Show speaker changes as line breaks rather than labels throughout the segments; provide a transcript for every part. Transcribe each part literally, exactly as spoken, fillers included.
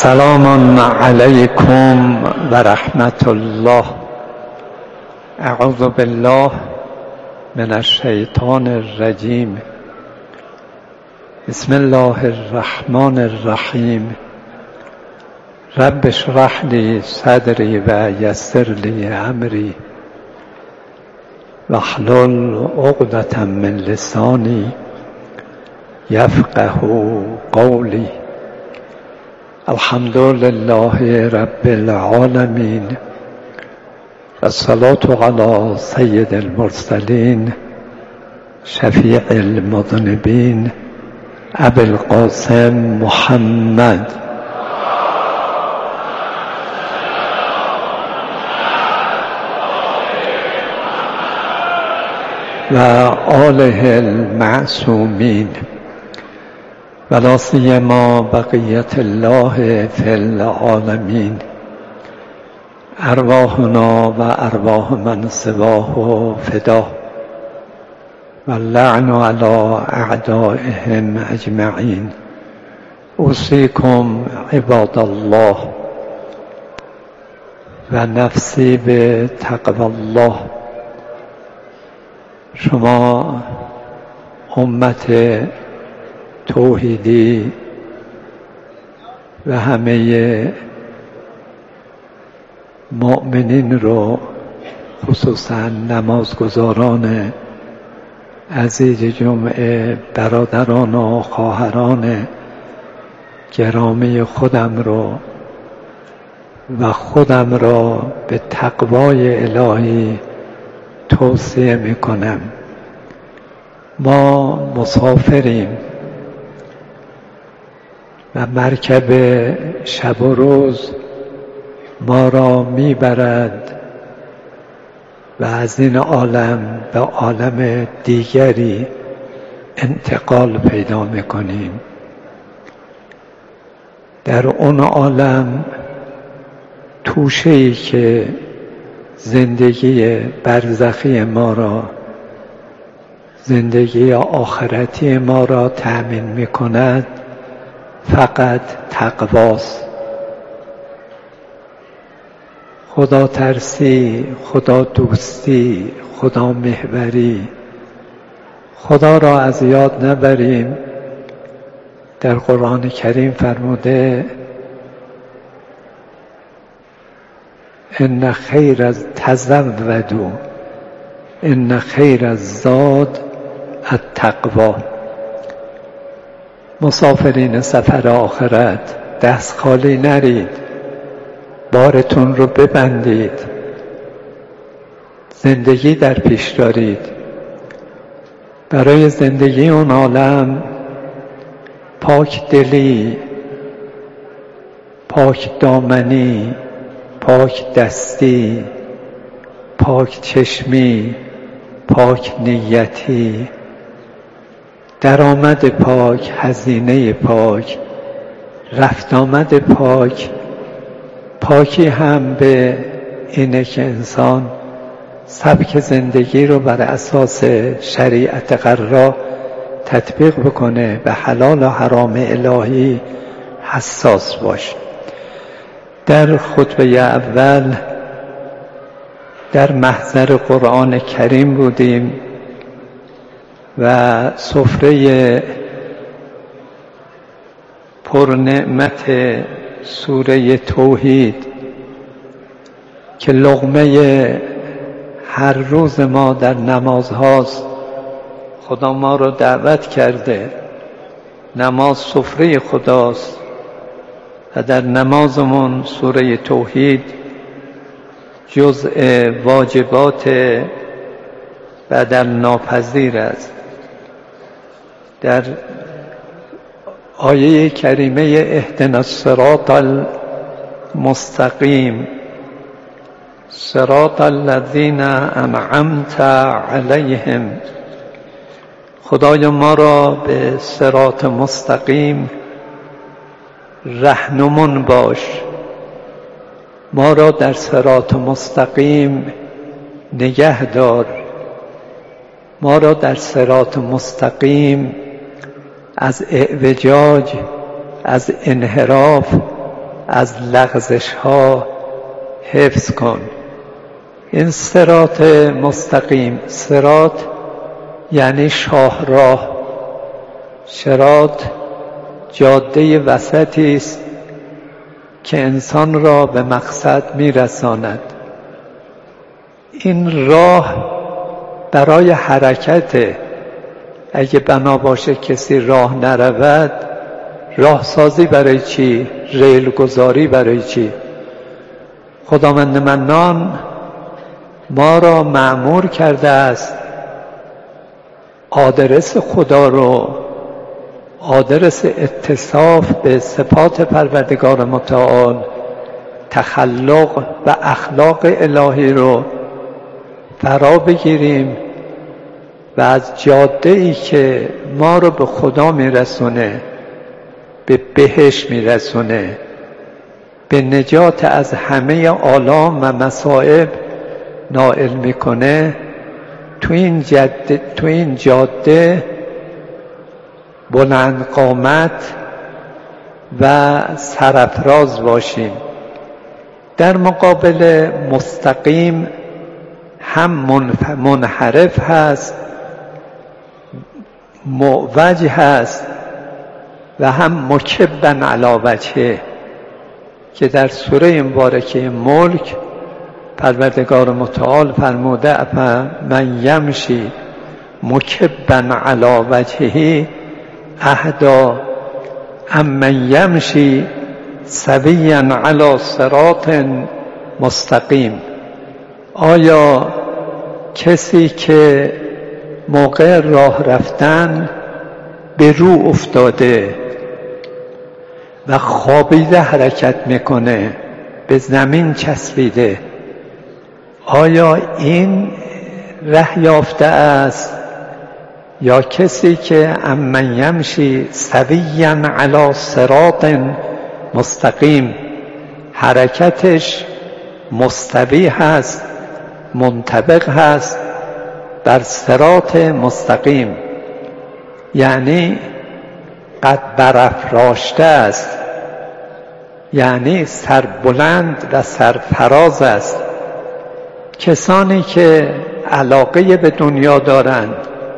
سلام علیکم و رحمت الله. اعوذ بالله من الشیطان الرجیم. بسم الله الرحمن الرحیم. رب اشرح لی صدری و یسر لی امری واحلل عقدة من لسانی یفقهوا قولی. الحمد لله رب العالمین و الصلاة علی سید المرسلین شفیع المذنبین ابی القاسم محمد و آله المعصومین و لا سیما بقیت الله فی العالمین. ارواحنا و ارواح من سواه فدا و اللعن علی اعدائهم اجمعین. اوصیکم عباد الله و نفسی به تقوی الله. شما امت توحیدی و همه مؤمنین رو، خصوصا نمازگزاران عزیز جمعه، برادران و خواهران گرامی خودم رو و خودم را به تقوای الهی توصیه میکنم. ما مسافریم و مرکب شب و روز ما را میبرد و از این عالم به عالم دیگری انتقال پیدا میکنیم. در اون عالم توشه‌ای که زندگی برزخی ما را، زندگی آخرتی ما را تأمین میکند فقط تقواست. خدا ترسی، خدا دوستی، خدا محوری، خدا را از یاد نبریم. در قرآن کریم فرموده ان خیر از تزودوا ان خیر الزاد التقوا. مسافرین سفر آخرت دست خالی نرید، بارتون رو ببندید، زندگی در پیش دارید. برای زندگی اون عالم پاک دلی، پاک دامنی، پاک دستی، پاک چشمی، پاک نیتی، درآمد پاک، هزینه پاک، رفت آمد پاک. پاکی هم به اینه که انسان سبک زندگی رو بر اساس شریعت قرار تطبیق بکنه، به حلال و حرام الهی حساس باشه. در خطبه اول در محضر قرآن کریم بودیم و سفره پرنعمت سوره توحید که لقمه هر روز ما در نماز هاست، خدا ما رو دعوت کرده. نماز سفره خداست و در نمازمون سوره توحید جزء واجبات بدل ناپذیر است. در آیه کریمه اهدنا الصراط المستقیم صراط الذین انعمت علیهم، خدای ما را به صراط مستقیم رهنمون باش، ما را در صراط مستقیم نگه دار، ما را در صراط مستقیم از اعوجاج، از انحراف از لغزش ها حفظ کن. این صراط مستقیم، صراط یعنی شاهراه، صراط جاده وسطی است که انسان را به مقصد میرساند. این راه برای حرکت، اگه بنا باشه کسی راه نرود، راه سازی برای چی؟ ریل گذاری برای چی؟ خداوند منان ما را مأمور کرده است آدرس خدا رو، آدرس اتصاف به صفات پروردگار متعال، تخلق و اخلاق الهی رو فرا بگیریم و از جاده ای که ما رو به خدا میرسونه، به بهشت میرسونه، به نجات از همه آلام و مصائب نائل میکنه، تو این جاده تو این جاده بلند قامت و سرافراز باشیم. در مقابل مستقیم هم منحرف هست، معوج هست و هم مکبن علی وجهه، که در سوره مبارکه ملک پروردگار متعال فرموده من یمشی مکبن علی وجهه اهدی امن یمشی سویا علی صراط مستقیم. آیا کسی که موقع راه رفتن به رو افتاده و خوابیده حرکت میکنه، به زمین چسبیده، آیا این ره یافته است؟ یا کسی که امن یمشی سویا علی صراط مستقیم، حرکتش مستوی هست، منطبق هست بر صراط مستقیم، یعنی قد برافراشته است، یعنی سربلند و سرفراز است. کسانی که علاقه به دنیا دارند،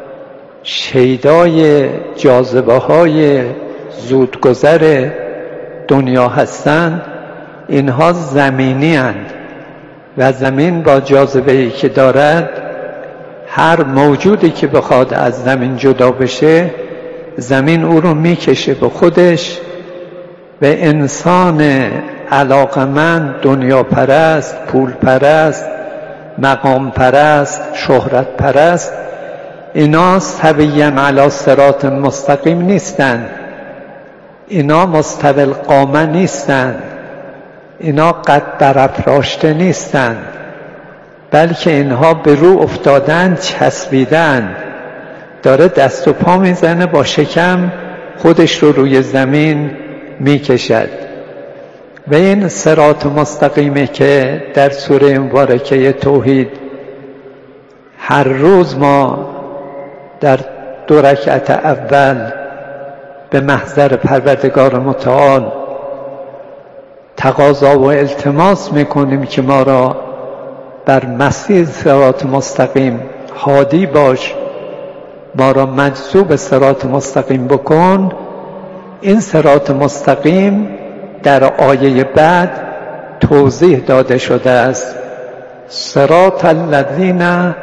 شیدای جاذبه های زودگذر دنیا هستند، اینها زمینی اند و زمین با جاذبه‌ای که دارد، هر موجودی که بخواد از زمین جدا بشه، زمین او رو میکشه به خودش. و انسان علاقمند، دنیا پرست، پول پرست، مقام پرست، شهرت پرست، اینا سویا علی صراط مستقیم نیستند، اینا مستوی القامه نیستند، اینا قد برافراشته نیستند، بلکه اینها به رو افتادن، چسبیدن، داره دست و پا میزنه، با شکم خودش رو روی زمین میکشد. و این صراط مستقیمه که در سوره مبارکه توحید هر روز ما در دو رکعت اول به محضر پروردگار متعال تقاضا و التماس میکنیم که ما را بر مسیر صراط مستقیم هادی باش، ما را مجذوب صراط مستقیم بکن. این صراط مستقیم در آیه بعد توضیح داده شده است: صراط الذین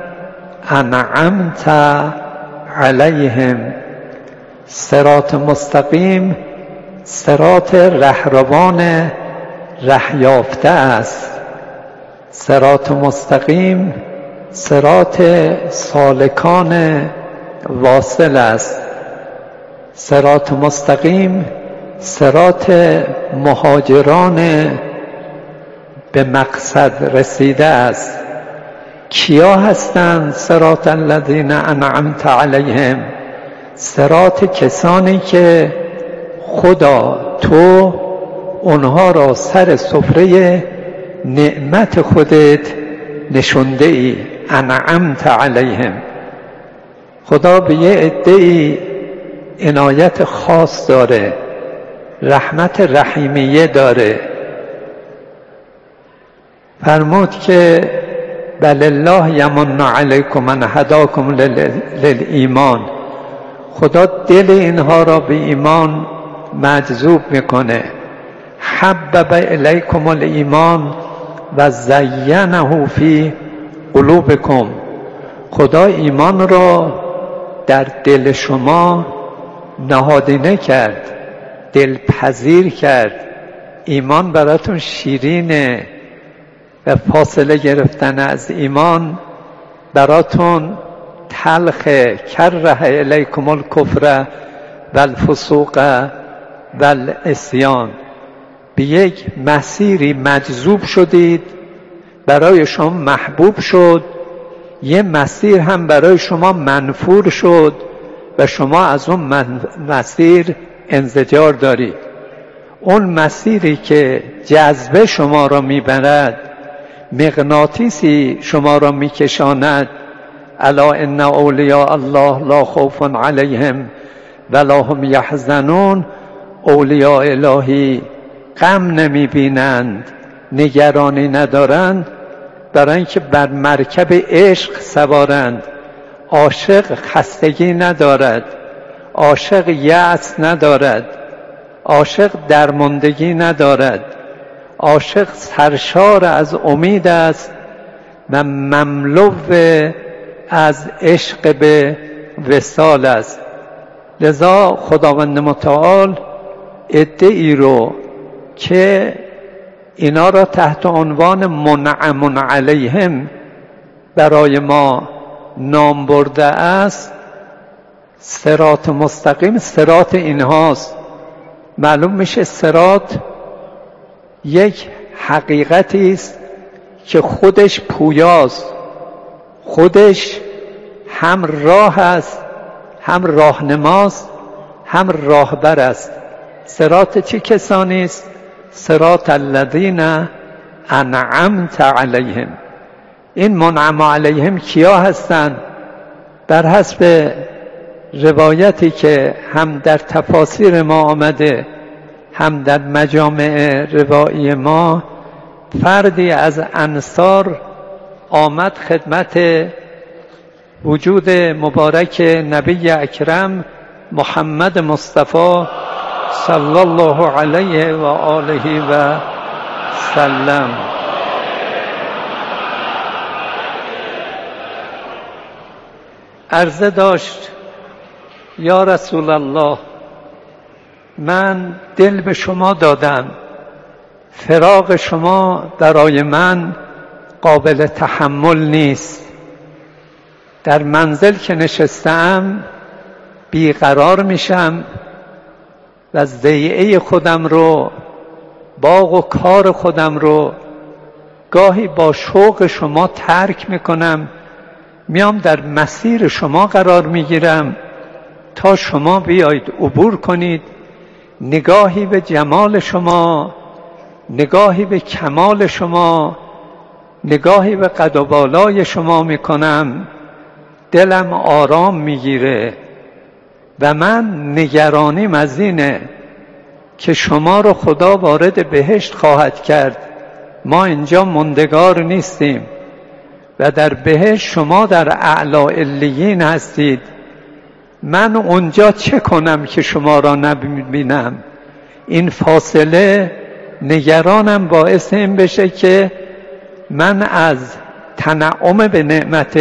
انعمت علیهم. صراط مستقیم صراط رهروان ره یافته است. صراط مستقیم صراط سالکان واصل است. صراط مستقیم صراط مهاجران به مقصد رسیده است. کیا هستند صراط الذین انعمت علیهم؟ صراط کسانی که خدا تو اونها را سر سفره نعمت خودت نشونده ای. انعمت علیهم، خدا به یه عده‌ای عنایت خاص داره، رحمت رحیمیه داره، فرمود که بل الله یمن علیکم ان هداکم للایمان، خدا دل اینها را به ایمان مجذوب میکنه. حبب الیکم الایمان و زینه فی قلوبکم، خدا ایمان را در دل شما نهادینه کرد، دلپذیر کرد. ایمان براتون شیرینه و فاصله گرفتن از ایمان براتون تلخه. کره الیکم الکفر و الفسوق و العصیان، به یک مسیری مجذوب شدید، برای شما محبوب شد، یه مسیر هم برای شما منفور شد و شما از اون مسیر انزجار دارید. اون مسیری که جذبه شما را میبرد، مغناطیسی شما را میکشاند، الا ان اولیاء الله لا خوف علیهم ولا هم یحزنون، اولیاء الهی غم نمیبینند، نگرانی ندارند، برای اینکه بر مرکب عشق سوارند. عاشق خستگی ندارد، عاشق یأس ندارد، عاشق درماندگی ندارد، عاشق سرشار از امید است و مملو از عشق به وصال است. لذا خداوند متعال عده‌ای رو که اینا را تحت عنوان منعم علیهم برای ما نام برده است، صراط مستقیم صراط اینهاست. معلوم میشه صراط یک حقیقتی است که خودش پویاست، خودش هم راه است، هم راهنماست، هم راهبر است. صراط چه کسانی است؟ صراط الذین انعمت علیهم. این منعم علیهم کیا هستند؟ بر حسب روایتی که هم در تفاسیر ما آمده هم در مجامع روایی ما، فردی از انصار آمد خدمت وجود مبارک نبی اکرم محمد مصطفی صلی الله علیه و آله و سلم. عرضه داشت یا رسول الله، من دل به شما دادم، فراق شما برای من قابل تحمل نیست. در منزل که نشستم بیقرار میشم و ضیعه خودم رو، باغ و کار خودم رو گاهی با شوق شما ترک میکنم، میام در مسیر شما قرار میگیرم تا شما بیایید عبور کنید، نگاهی به جمال شما، نگاهی به کمال شما، نگاهی به قد و بالای شما میکنم، دلم آرام میگیره و من نگرانیم از اینه که شما رو خدا وارد بهشت خواهد کرد، ما اینجا ماندگار نیستیم و در بهشت شما در اعلی علیین هستید. من اونجا چه کنم که شما را نبینم؟ این فاصله نگرانم باعث این بشه که من از تنعم به نعمت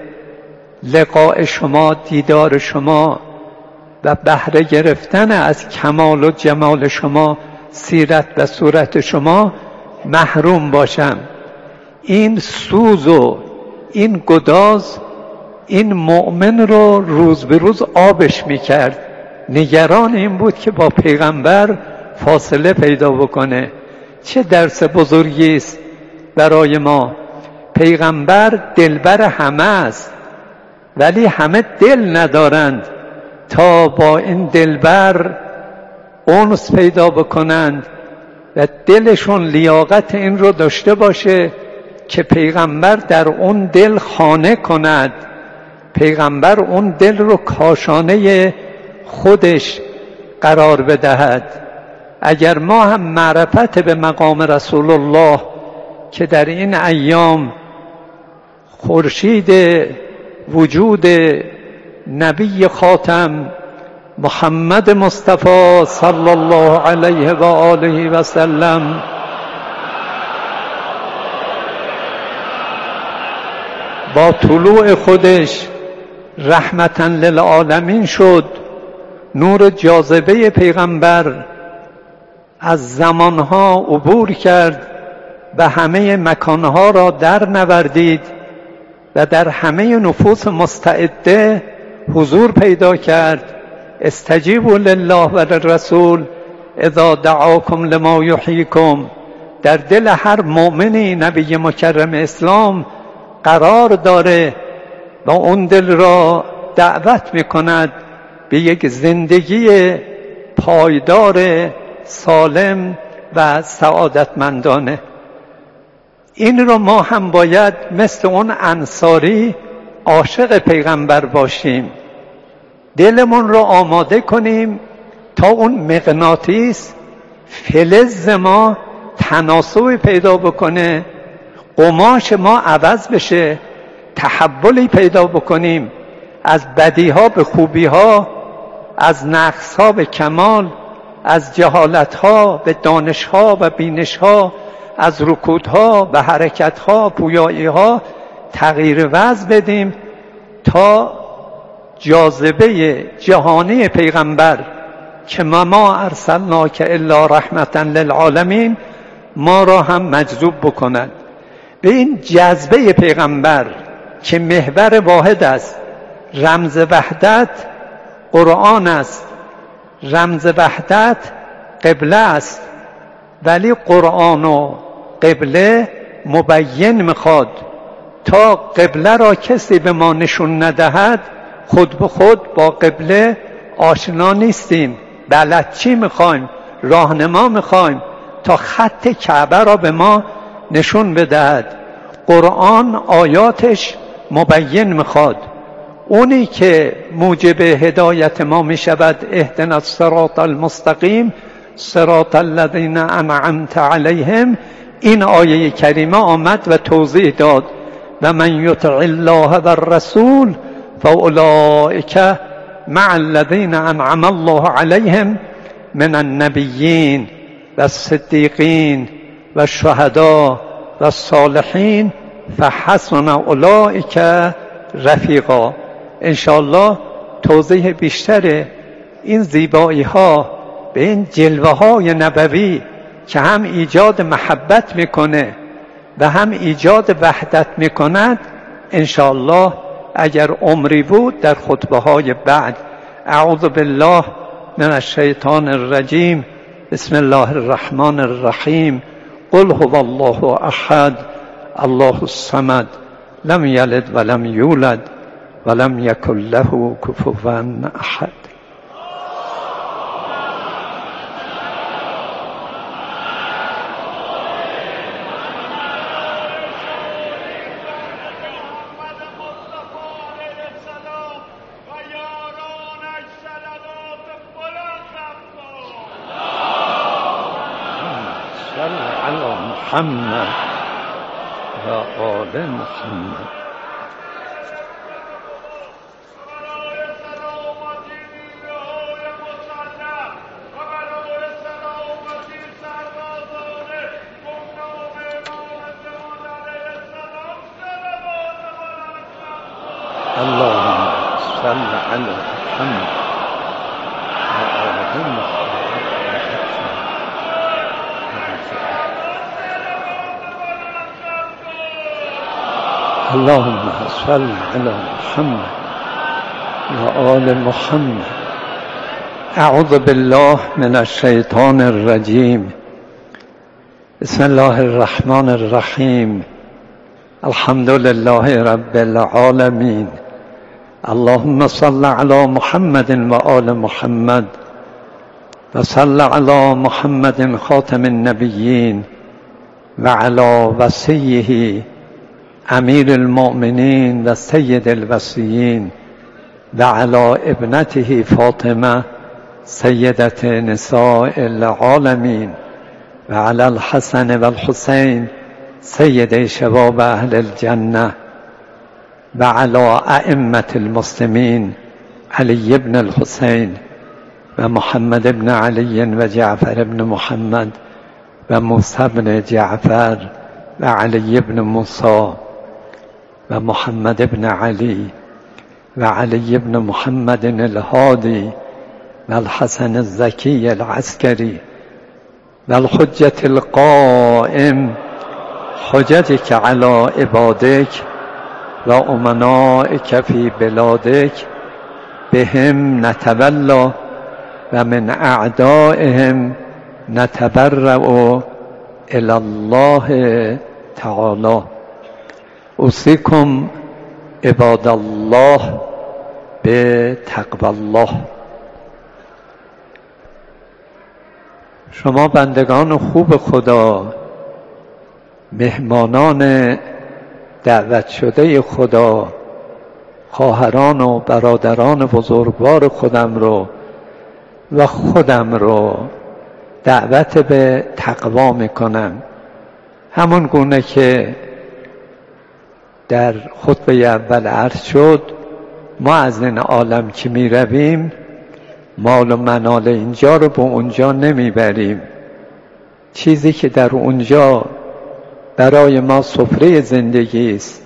لقاء شما، دیدار شما و بهره گرفتن از کمال و جمال شما، سیرت و صورت شما محروم باشم. این سوز و این گداز این مؤمن رو روز به روز آبش میکرد. نگران این بود که با پیغمبر فاصله پیدا بکنه. چه درس بزرگی است برای ما. پیغمبر دلبر همه است، ولی همه دل ندارند تا با این دلبر انس پیدا بکنند و دلشون لیاقت این رو داشته باشه که پیغمبر در اون دل خانه کند، پیغمبر اون دل رو کاشانه خودش قرار بدهد. اگر ما هم معرفت به مقام رسول الله که در این ایام خورشید وجود نبی خاتم محمد مصطفی صلی الله علیه و آله و سلم با طلوع خودش رحمتاً للعالمین شد. نور جاذبه پیغمبر از زمانها عبور کرد و همه مکانها را در نوردید و در همه نفوس مستعده حضور پیدا کرد. استجیبوا لله و للرسول اذا دعاکم لما یحییکم. در دل هر مؤمنی نبی مکرم اسلام قرار داره و اون دل را دعوت میکند به یک زندگی پایدار سالم و سعادتمندانه. این رو ما هم باید مثل اون انصاری عاشق پیغمبر باشیم، دلمون رو آماده کنیم تا اون مغناطیس فلز ما تناسب پیدا بکنه، قماش ما عوض بشه، تحولی پیدا بکنیم از بدیها به خوبیها، از نقصها به کمال، از جهالتها به دانشها و بینشها، از رکودها به حرکتها، پویاییها تغییر وضع بدیم تا جاذبه جهانی پیغمبر که ما ارسلناک الا رحمتا للعالمین ما را هم مجذوب بکند. به این جذبه پیغمبر که محور واحد است، رمز وحدت قرآن است، رمز وحدت قبله است، ولی قرآن و قبله مبین میخواد. تا قبله را کسی به ما نشون ندهد خود به خود با قبله آشنا نیستیم. بلد چی میخوایم؟ راهنما میخوایم تا خط کعبه را به ما نشون بدهد. قرآن آیاتش مبین میخواد. اونی که موجب هدایت ما میشود اهدنا الصراط المستقیم صراط الذین انعمت علیهم، این آیه کریمه آمد و توضیح داد و من یطع الله و الرسول فاولئک مع الذین انعم الله علیهم من النبیین و الصدیقین و الشهداء و الصالحین فحسن اولئک رفیقا. انشاءالله توضیح بیشتر این زیبایی ها به این جلوه های نبوی که هم ایجاد محبت میکنه و هم ایجاد وحدت میکند انشاءالله اگر عمری بود در خطبه های بعد. اعوذ بالله من الشیطان الرجیم. بسم الله الرحمن الرحیم. قل هو الله احد الله الصمد لم یلد ولم یولد ولم یکن له کفوا احد. محمد و آل محمد. اللهم صل على محمد و آل محمد. اللهم صل على محمد وآل محمد. اعوذ بالله من الشیطان الرجیم. بسم الله الرحمن الرحیم. الحمد لله رب العالمین. اللهم صل على محمد وآل محمد و صل على محمد خاتم النبیین و على وصیه امیر المؤمنین و سید الوصیین و علی ابنته فاطمه سیدت نساء العالمین و علی الحسن و الحسین سید شباب اهل الجنه و علی ائمة المسلمین علی بن الحسین و محمد بن علی و جعفر بن محمد و موسی بن جعفر و علی بن موسی و محمد بن علی و علی بن محمد الهادی و الحسن الزکی العسکری و الحجة القائم حججك على عبادك و امنائك في بلادك بهم نتولى و من اعدائهم نتبرأ الى الله تعالی. اوصیکم عباد الله به تقوی الله. شما بندگان خوب خدا، مهمانان دعوت شده خدا، خواهران و برادران بزرگوار خودم رو و خودم رو دعوت به تقوا میکنم، همون گونه که در خطبه اول عرض شد. ما از این عالم که می رویم مال و منال اینجا رو به اونجا نمی بریم. چیزی که در اونجا برای ما سفره زندگی است،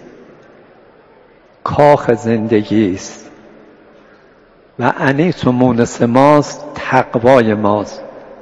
کاخ زندگی است و انیس و مونس ماست، تقوای ماست.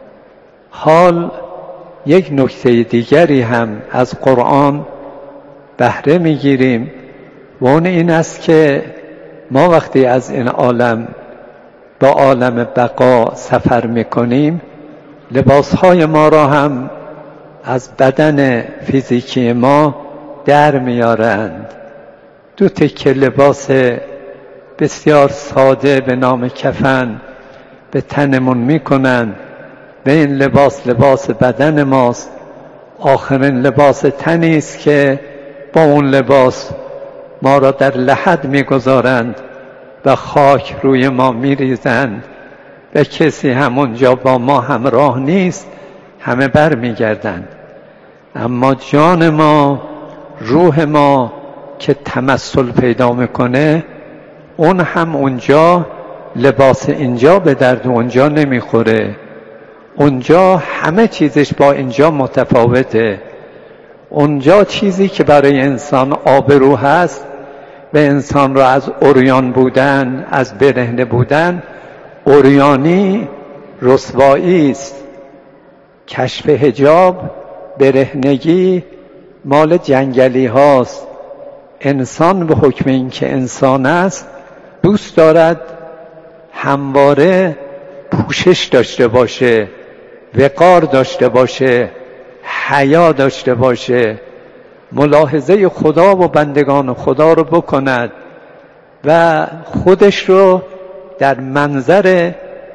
حال یک نکته دیگری هم از قرآن بهره میگیریم و اون این است که ما وقتی از این عالم با عالم بقا سفر میکنیم، لباسهای ما را هم از بدن فیزیکی ما در میارند. دو تکه لباس بسیار ساده به نام کفن به تنمون میکنند و این لباس لباس بدن ماست. آخرین لباس تنی است که با اون لباس ما را در لحد میگذارند و خاک روی ما میریزند و کسی همونجا با ما همراه نیست، همه بر میگردند. اما جان ما، روح ما که تمثل پیدا میکنه، اون هم اونجا لباس اینجا به درد اونجا نمیخوره. اونجا همه چیزش با اینجا متفاوته. اونجا چیزی که برای انسان آبرو هست و انسان را از عریان بودن، از برهنه بودن، عریانی رسوایی است. کشف حجاب، برهنگی مال جنگلی هاست. انسان به حکم این که انسان است دوست دارد همواره پوشش داشته باشه، وقار داشته باشه، حیا داشته باشه، ملاحظه خدا و بندگان خدا رو بکند و خودش رو در منظر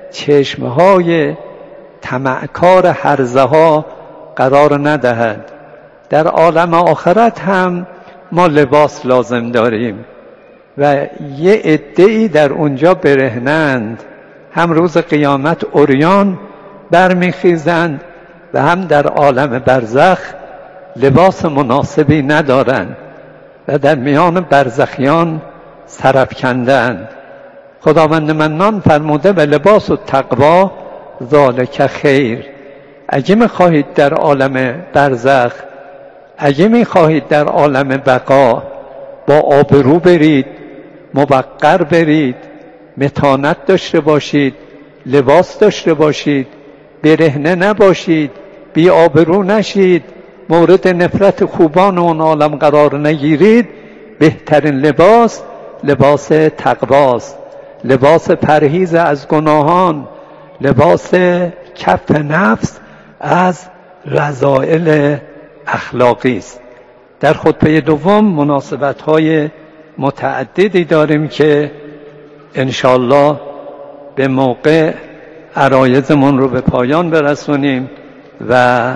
چشمهای طمعکار هرزه ها قرار ندهد. در عالم آخرت هم ما لباس لازم داریم و یه عده‌ای در اونجا برهنند، هم روز قیامت عریان برمیخیزند و هم در عالم برزخ لباس مناسبی ندارند و در میان برزخیان سرافکندند. خداوند منان فرموده و لباس و تقوا ذالک خیر. اگه میخواهید در عالم برزخ، اگه میخواهید در عالم بقا با آبرو برید، موقر برید، متانت داشته باشید، لباس داشته باشید، برهنه نباشید، بی آبرو نشید، مورد نفرت خوبان اون عالم قرار نگیرید، بهترین لباس لباس تقواست، لباس پرهیز از گناهان، لباس کف نفس از رذائل اخلاقی است. در خطبه دوم مناسبت‌های متعددی داریم که انشاءالله به موقع عرایضمون رو به پایان برسونیم و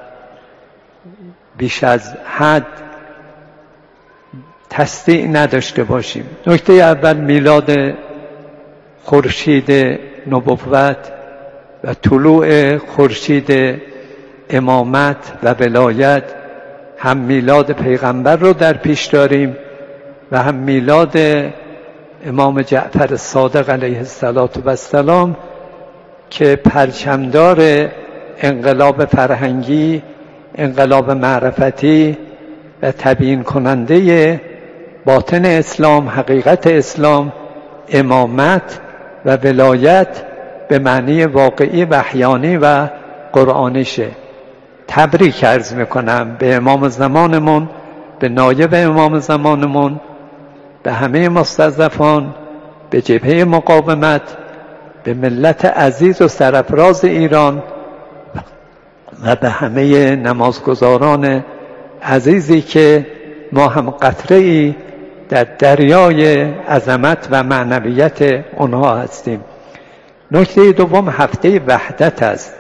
بیش از حد تصدیع نداشته باشیم. نکته اول میلاد خورشید نبوت و طلوع خورشید امامت و ولایت هم میلاد پیغمبر رو در پیش داریم و هم میلاد امام جعفر صادق علیه السلام که پرچمدار انقلاب فرهنگی، انقلاب معرفتی و تبیین کننده باطن اسلام، حقیقت اسلام، امامت و ولایت به معنی واقعی و احیانی و قرآنیشه. تبریک عرض میکنم به امام زمانمون، به نایب امام زمانمون، به همه مستضعفان، به جبهه مقاومت، به ملت عزیز و سرفراز ایران و به همه نمازگزاران عزیزی که ما هم قطره‌ای در دریای عظمت و معنویت اونها هستیم. نکته دوم هفته وحدت است.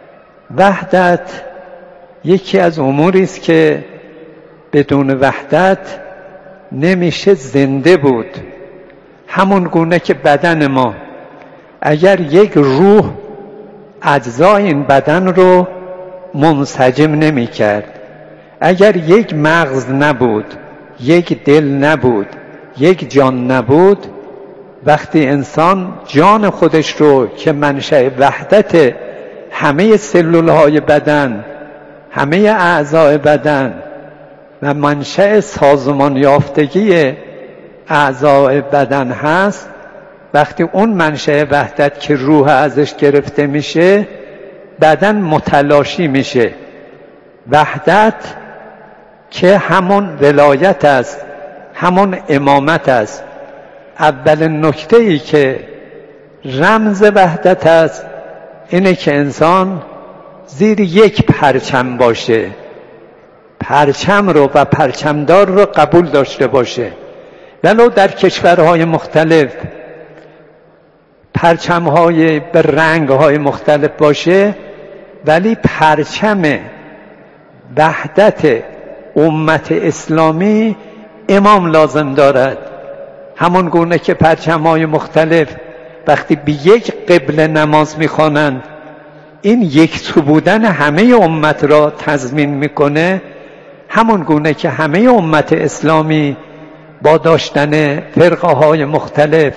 وحدت یکی از اموری است که بدون وحدت نمیشه زنده بود. همون گونه که بدن ما اگر یک روح اجزای این بدن رو منسجم نمی کرد، اگر یک مغز نبود، یک دل نبود، یک جان نبود، وقتی انسان جان خودش رو که منشأ وحدت همه سلولهای بدن، همه اعضای بدن و منشأ سازمان یافتگی اعضای بدن هست، وقتی اون منشأ وحدت که روح ازش گرفته میشه، بدن متلاشی میشه. وحدت که همون ولایت است، همون امامت است. اول نکته ای که رمز وحدت است اینه که انسان زیر یک پرچم باشه، پرچم رو و پرچمدار رو قبول داشته باشه. ولو در کشورهای مختلف پرچمهای به رنگهای مختلف باشه، ولی پرچم وحدت امت اسلامی امام لازم دارد. همون گونه که پرچمهای مختلف وقتی به یک قبله نماز میخوانند این یک سو بودن همه امت را تضمین میکنه، همون گونه که همه امت اسلامی با داشتن فرقه های مختلف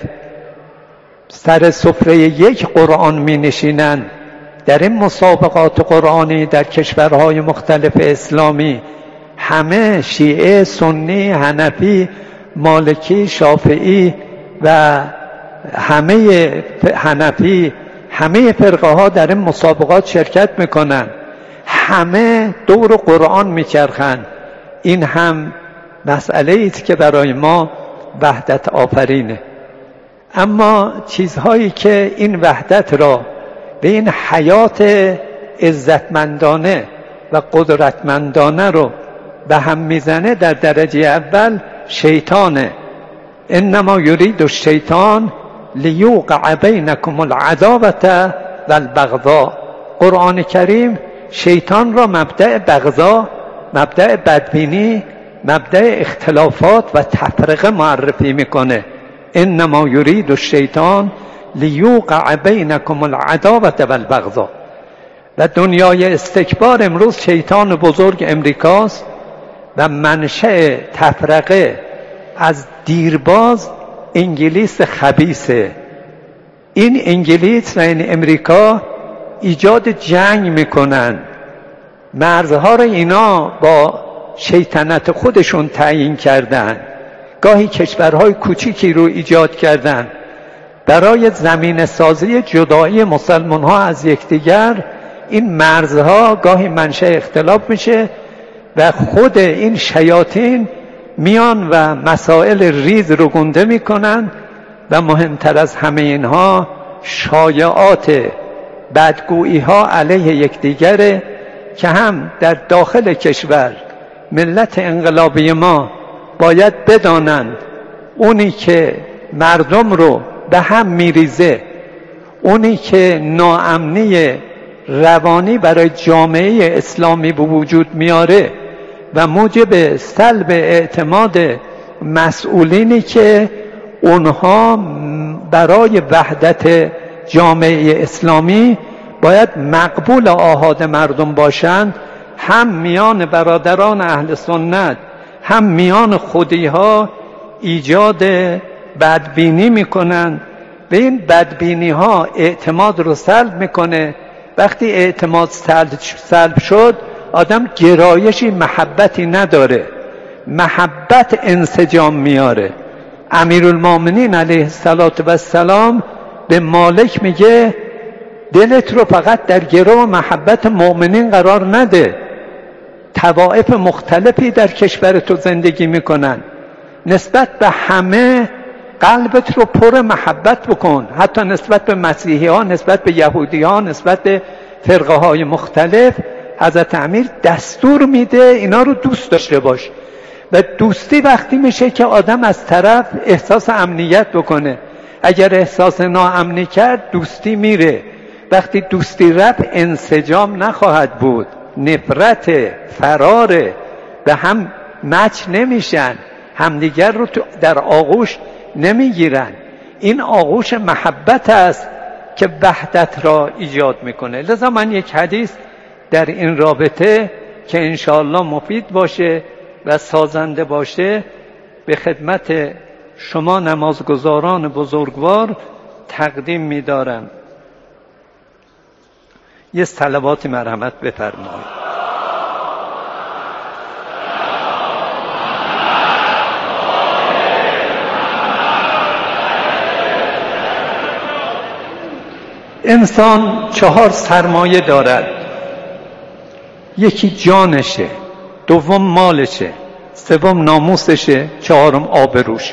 سر سفره یک قرآن می نشینند. در این مسابقات قرآنی در کشورهای مختلف اسلامی همه شیعه، سنی، حنفی، مالکی، شافعی و همه حنفی، همه فرقه ها در این مسابقات شرکت میکنن، همه دور قرآن میچرخن. این هم مسئله است که برای ما وحدت آفرینه. اما چیزهایی که این وحدت را به این حیات عزتمندانه و قدرتمندانه رو به هم میزنه در درجه اول شیطانه. انما یرید الشیطان لیوقع بینکم العداوة والبغضاء. قرآن کریم شیطان را مبدأ بغضا، مبدأ بدبینی، مبدأ اختلافات و تفرقه معرفی میکنه. انما یرید الشیطان لیوقع بینکم العداوة والبغضاء. و دنیای استکبار امروز شیطان بزرگ امریکاست و منشأ تفرقه از دیرباز انگلیس خبیثه. این انگلیس و این امریکا ایجاد جنگ میکنن. مرزها رو اینا با شیطنت خودشون تعیین کردن. گاهی کشورهای کوچیکی رو ایجاد کردن برای زمین سازی جدایی مسلمان ها از یکدیگر. این مرزها گاهی منشأ اختلاف میشه و خود این شیاطین میان و مسائل ریز رو گنده میکنن و مهمتر از همه اینها شایعات بدگویی ها علیه یکدیگره که هم در داخل کشور ملت انقلابی ما باید بدانند اونی که مردم رو به هم میریزه، اونی که ناامنی روانی برای جامعه اسلامی به وجود میاره و موجب سلب اعتماد مسئولینی که اونها برای وحدت جامعه اسلامی باید مقبول آحاد مردم باشند، هم میان برادران اهل سنت هم میان خودی ها ایجاد بدبینی میکنن و این بدبینی ها اعتماد رو سلب میکنه. وقتی اعتماد سلب شد آدم گرایشی محبتی نداره، محبت انسجام میاره. امیرالمومنین علیه السلام به مالک میگه دلت رو فقط در گرو محبت مؤمنین قرار نده. طوائف مختلفی در کشور تو زندگی میکنن، نسبت به همه قلبت رو پر محبت بکن، حتی نسبت به مسیحی ها، نسبت به یهودی ها، نسبت به فرقه های مختلف. حضرت امیر دستور میده اینا رو دوست داشته باش. و دوستی وقتی میشه که آدم از طرف احساس امنیت بکنه. اگر احساس ناامنی کرد دوستی میره. وقتی دوستی رفت انسجام نخواهد بود، نفرت، فراره، به هم مچ نمیشن، همدیگر رو در آغوش نمیگیرن. این آغوش محبت است که وحدت را ایجاد میکنه. لذا من یک حدیث در این رابطه که انشاءالله مفید باشه و سازنده باشه به خدمت شما نمازگزاران بزرگوار تقدیم می‌دارم. یه صلوات مرحمت بفرمایید. انسان چهار سرمایه دارد. یکی جانشه، دوم مالشه، سوم ناموسشه، چهارم آبروش.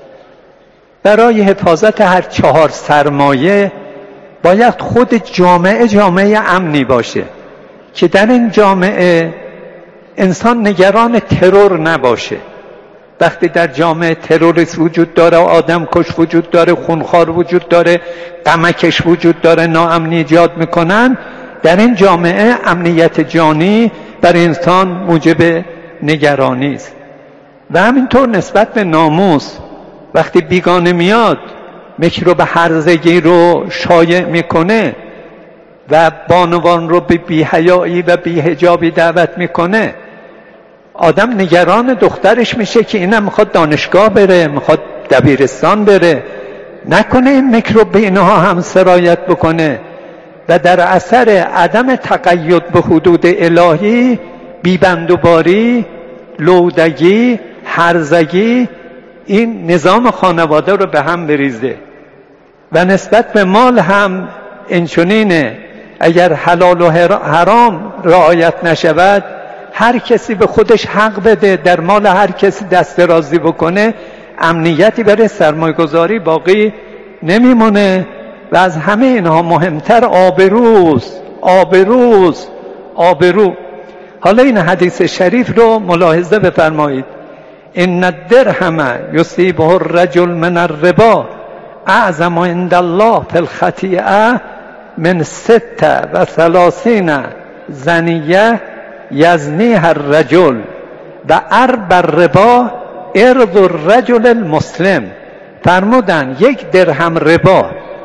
برای حفاظت هر چهار سرمایه باید خود جامعه جامعه امنی باشه که در این جامعه انسان نگران ترور نباشه. وقتی در جامعه تروریست وجود داره، آدم کش وجود داره، خونخوار وجود داره، غمکش وجود داره، ناامنی ایجاد میکنن، در این جامعه امنیت جانی برای انسان موجب نگرانی است. و همینطور نسبت به ناموس، وقتی بیگانه میاد میکروب هرزگی رو شایع میکنه و بانوان رو به بی‌حیایی و بی‌حجابی دعوت میکنه، آدم نگران دخترش میشه که اینم میخواد دانشگاه بره، میخواد دبیرستان بره، نکنه این میکروب به اینها هم سرایت بکنه و در اثر عدم تقید به حدود الهی بیبندوباری، لودگی، هرزگی این نظام خانواده رو به هم بریزه. و نسبت به مال هم اینچنینه، اگر حلال و حرام رعایت نشود، هر کسی به خودش حق بده، در مال هر کسی دست درازی بکنه، امنیتی برای سرمایه‌گذاری باقی نمیمونه. و از همه اینها مهمتر آبروست، آبروست، آبرو. حالا این حدیث شریف رو ملاحظه بفرمایید. ان الدرهم یصیبه الرجل من الربا اعظم عند الله فی الخطیئه من ست و ثلاثین زنیه یزنیها الرجل و اربع الربا ارض الرجل المسلم. فرمودن یک درهم ربا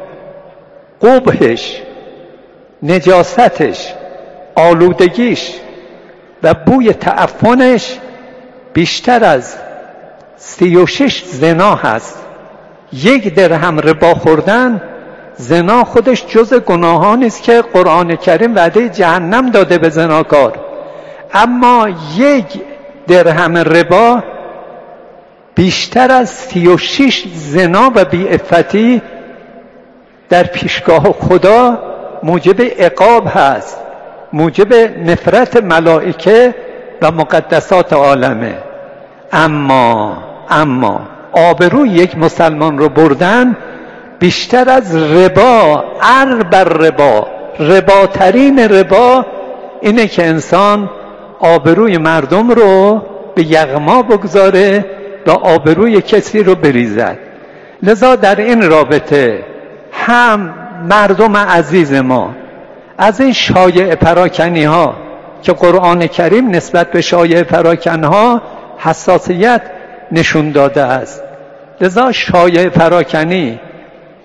قبحش، نجاستش، آلودگیش و بوی تعفنش بیشتر از سی و شش زنا هست. یک درهم ربا خوردن، زنا خودش جز گناهانی است که قرآن کریم وعده جهنم داده به زناکار. اما یک درهم ربا بیشتر از سی و شش زنا و بی‌عفتی در پیشگاه خدا موجب عقاب هست، موجب نفرت ملائکه و مقدسات عالمه. اما اما آبروی یک مسلمان رو بردن بیشتر از ربا، اربع ربا، رباترین ربا اینه که انسان آبروی مردم رو به یغما بگذاره و آبروی کسی رو بریزد. لذا در این رابطه هم مردم عزیز ما از این شایعه پراکنی ها که قرآن کریم نسبت به شایعه پراکن ها حساسیت نشون داده است. لذا شایعه پراکنی،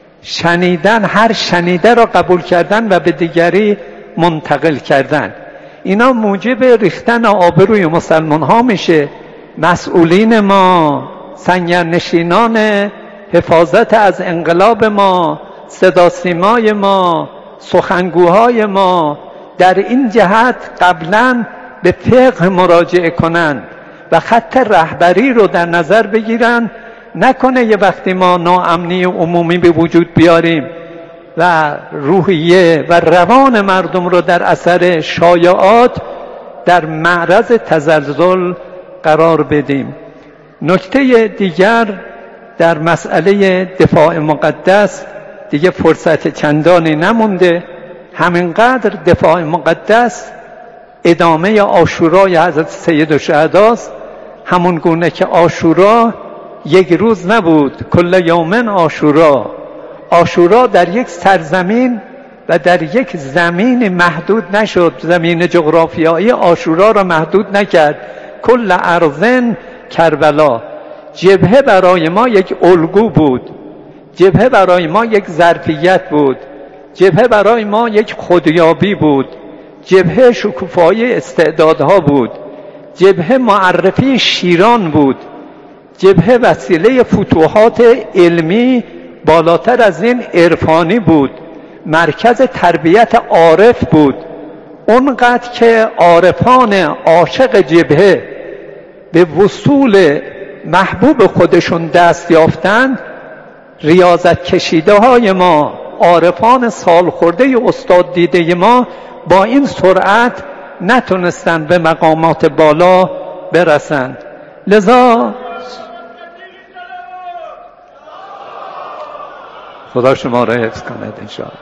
شنیدن، هر شنیده را قبول کردن و به دیگری منتقل کردن، اینا موجب ریختن آبروی مسلمان ها میشه. مسئولین ما، سنگرنشینان حفاظت از انقلاب ما، صدا سیمای ما، سخنگوهای ما در این جهت قبلا به فقه مراجعه کنند و خط رهبری رو در نظر بگیرن. نکنه یه وقتی ما ناامنی عمومی به وجود بیاریم و روحیه و روان مردم رو در اثر شایعات در معرض تزلزل قرار بدیم. نکته دیگر در مسئله دفاع مقدس دیگه فرصت چندانی نمونده. همینقدر دفاع مقدس ادامه عاشورای حضرت سید الشهداست، همون گونه که عاشورا یک روز نبود، کل یومن عاشورا. عاشورا در یک سرزمین و در یک زمین محدود نشد، زمین جغرافیایی عاشورا را محدود نکرد. کل ارضن کربلا. جبهه برای ما یک الگو بود، جبهه برای ما یک ظرفیت بود، جبهه برای ما یک خودیابی بود، جبهه شکوفایی استعدادها بود، جبهه معرفی شیران بود، جبهه وسیله فتوحات علمی بالاتر از این عرفانی بود، مرکز تربیت عارف بود. اونقدر که عارفان عاشق جبهه به وصول محبوب خودشون دست یافتند، ریاضت کشیده های ما، عارفان سال خورده استاد دیده ما با این سرعت نتونستند به مقامات بالا برسند. لذا خدا شما را حفظ کند انشاءالله.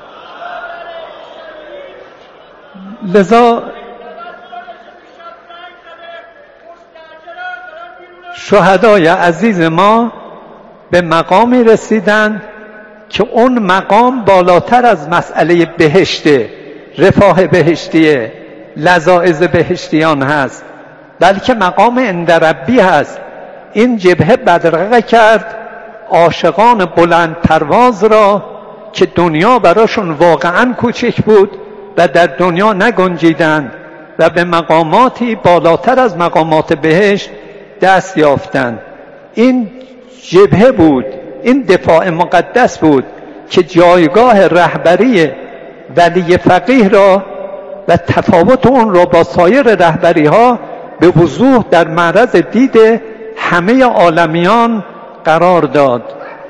لذا شهدای عزیز ما به مقامی رسیدند که اون مقام بالاتر از مسئله بهشته، رفاه بهشتیه، لذائذ بهشتیان هست، بلکه مقام عند ربی هست. این جبهه بدرقه کرد عاشقان بلند پرواز را که دنیا براشون واقعا کوچک بود و در دنیا نگنجیدند و به مقاماتی بالاتر از مقامات بهشت دست یافتند. این جبهه بود، این دفاع مقدس بود که جایگاه رهبری ولی فقیه را و تفاوت اون را با سایر رهبری ها به وضوح در معرض دید همه عالمیان قرار داد.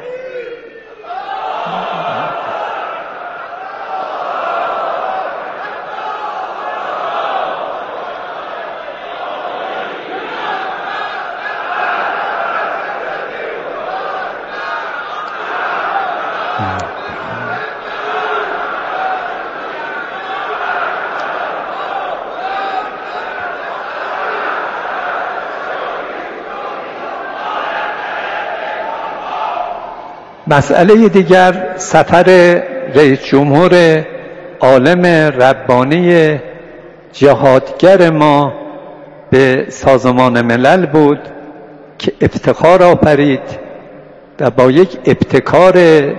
مسئله دیگر سفر رئیس جمهور عالم ربانی جهادگر ما به سازمان ملل بود که افتخار آفرید و با یک ابتکار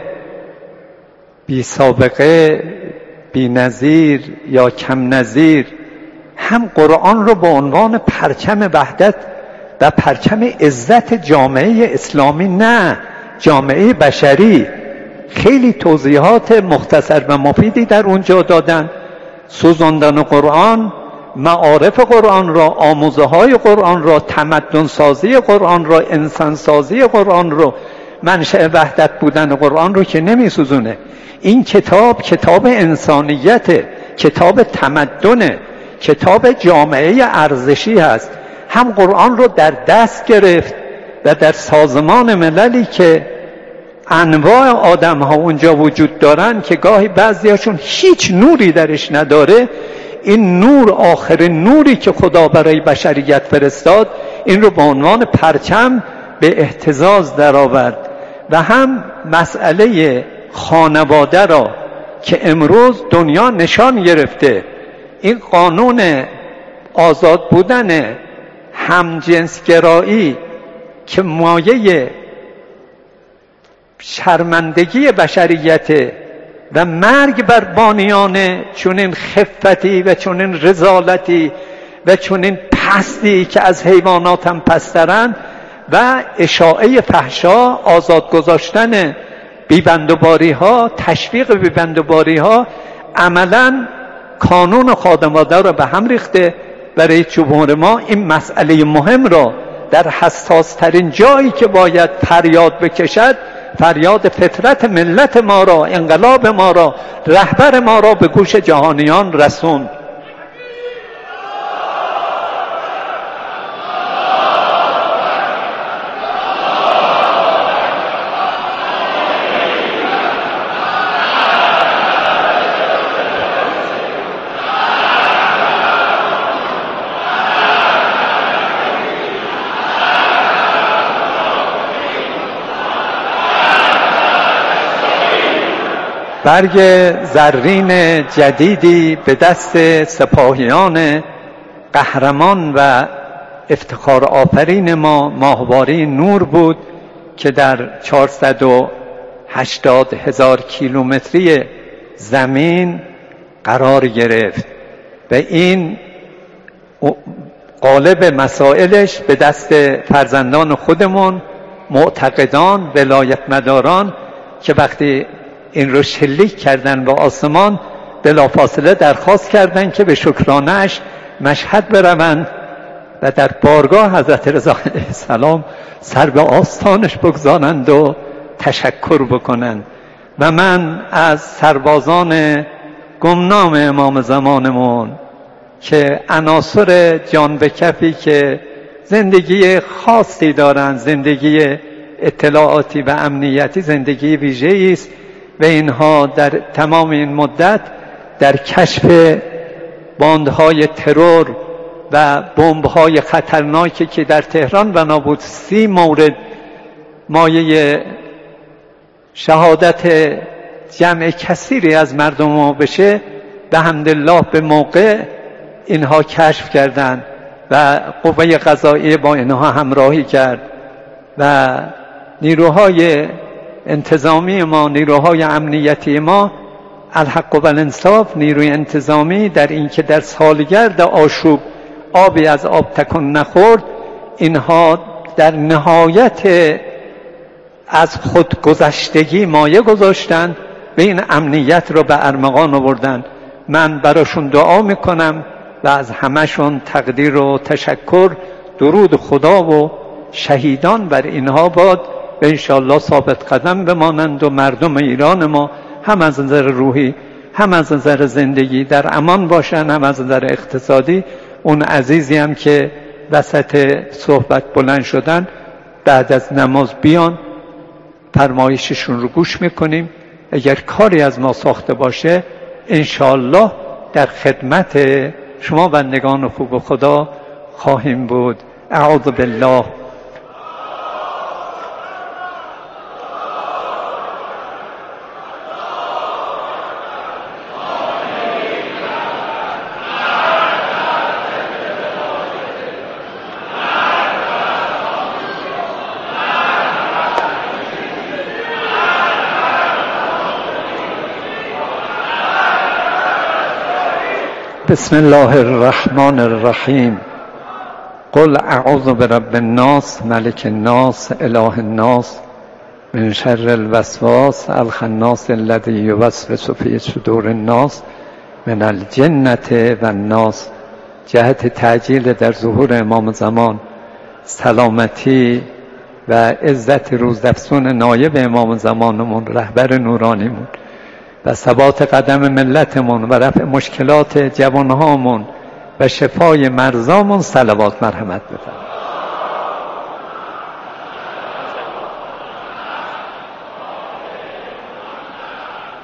بی سابقه، بی نظیر یا کم نظیر، هم قرآن رو به عنوان پرچم وحدت و پرچم عزت جامعه اسلامی، نه جامعه بشری، خیلی توضیحات مختصر و مفیدی در اونجا دادن. سوزاندن قرآن، معارف قرآن را، آموزه های قرآن را، تمدن سازی قرآن را، انسان سازی قرآن را، منشأ وحدت بودن قرآن رو که نمی سوزونه. این کتاب کتاب انسانیت، کتاب تمدن، کتاب جامعه ارزشی هست. هم قرآن رو در دست گرفت و در سازمان مللی که انواع آدم ها اونجا وجود دارن که گاهی بعضیاشون هیچ نوری درش نداره، این نور آخرین نوری که خدا برای بشریت فرستاد، این رو به عنوان پرچم به اهتزاز درآورد. و هم مسئله خانواده را که امروز دنیا نشان گرفته، این قانون آزاد بودن همجنسگرایی که مایه شرمندگی بشریت و مرگ بر بانیان چنین خفتی و چنین رذالتی و چنین پستی که از حیوانات هم پسترند و اشاعه فحشا، آزاد گذاشتن بیبندوباری ها، تشویق بیبندوباری ها، عملا کانون خادم‌آلوده رو به هم ریخته. برای جمهور ما این مسئله مهم را در حساس ترین جایی که باید فریاد بکشد، فریاد فطرت ملت ما را، انقلاب ما را، رهبر ما را به گوش جهانیان رسوند. برگ زرین جدیدی به دست سپاهیان قهرمان و افتخار آفرین ما، ماهواره نور بود که در چهارصد و هشتاد هزار کیلومتری زمین قرار گرفت و این قالب مسائلش به دست فرزندان خودمون، معتقدان، ولایت مداران که وقتی این رو شلیک کردن به آسمان بلافاصله درخواست کردن که به شکرانه‌اش مشهد بروند و در بارگاه حضرت رضا علیه السلام سر به آستانش بگذارند و تشکر بکنند. و من از سربازان گمنام امام زمانمون که عناصر جان به کفی که زندگی خاصی دارند، زندگی اطلاعاتی و امنیتی زندگی ویژه‌ای است و اینها در تمام این مدت در کشف باندهای ترور و بمب‌های خطرناکی که در تهران بنا بود سی مورد مایه شهادت جمع کثیری از مردم ما بشه، به حمدالله به موقع اینها کشف کردند و قوه قضاییه با اینها همراهی کرد و نیروهای انتظامی ما، نیروهای امنیتی ما، الحق و الانصاف، نیروی انتظامی در این که در سالگرد آشوب آبی از آب تکان نخورد، اینها در نهایت از خود گذشتگی مایه گذاشتند و این امنیت رو به ارمغان آوردند. من براشون دعا میکنم و از همشون تقدیر و تشکر، درود خدا و شهیدان بر اینها باد و انشاءالله ثابت قدم بمانند و مردم ایران ما هم از نظر روحی هم از نظر زندگی در امان باشن، هم از نظر اقتصادی. اون عزیزی هم که وسط صحبت بلند شدن بعد از نماز بیان، فرمایششون رو گوش میکنیم. اگر کاری از ما ساخته باشه انشاءالله در خدمت شما بندگان خوب خدا خواهیم بود. اعوذ بالله. بسم الله الرحمن الرحیم. قل اعوذ برب الناس ملک الناس اله الناس من شر الوسواس الخناس الذی یوسوس فی صدور الناس من الجنة و الناس. جهت تعجیل در ظهور امام زمان، سلامتی و عزت روزافزون نایب امام زمانمون، رهبر نورانیمون و ثبات قدم ملتمون و رفع مشکلات جوانهامون و شفای مرزامون صلوات مرحمت بفرمایید.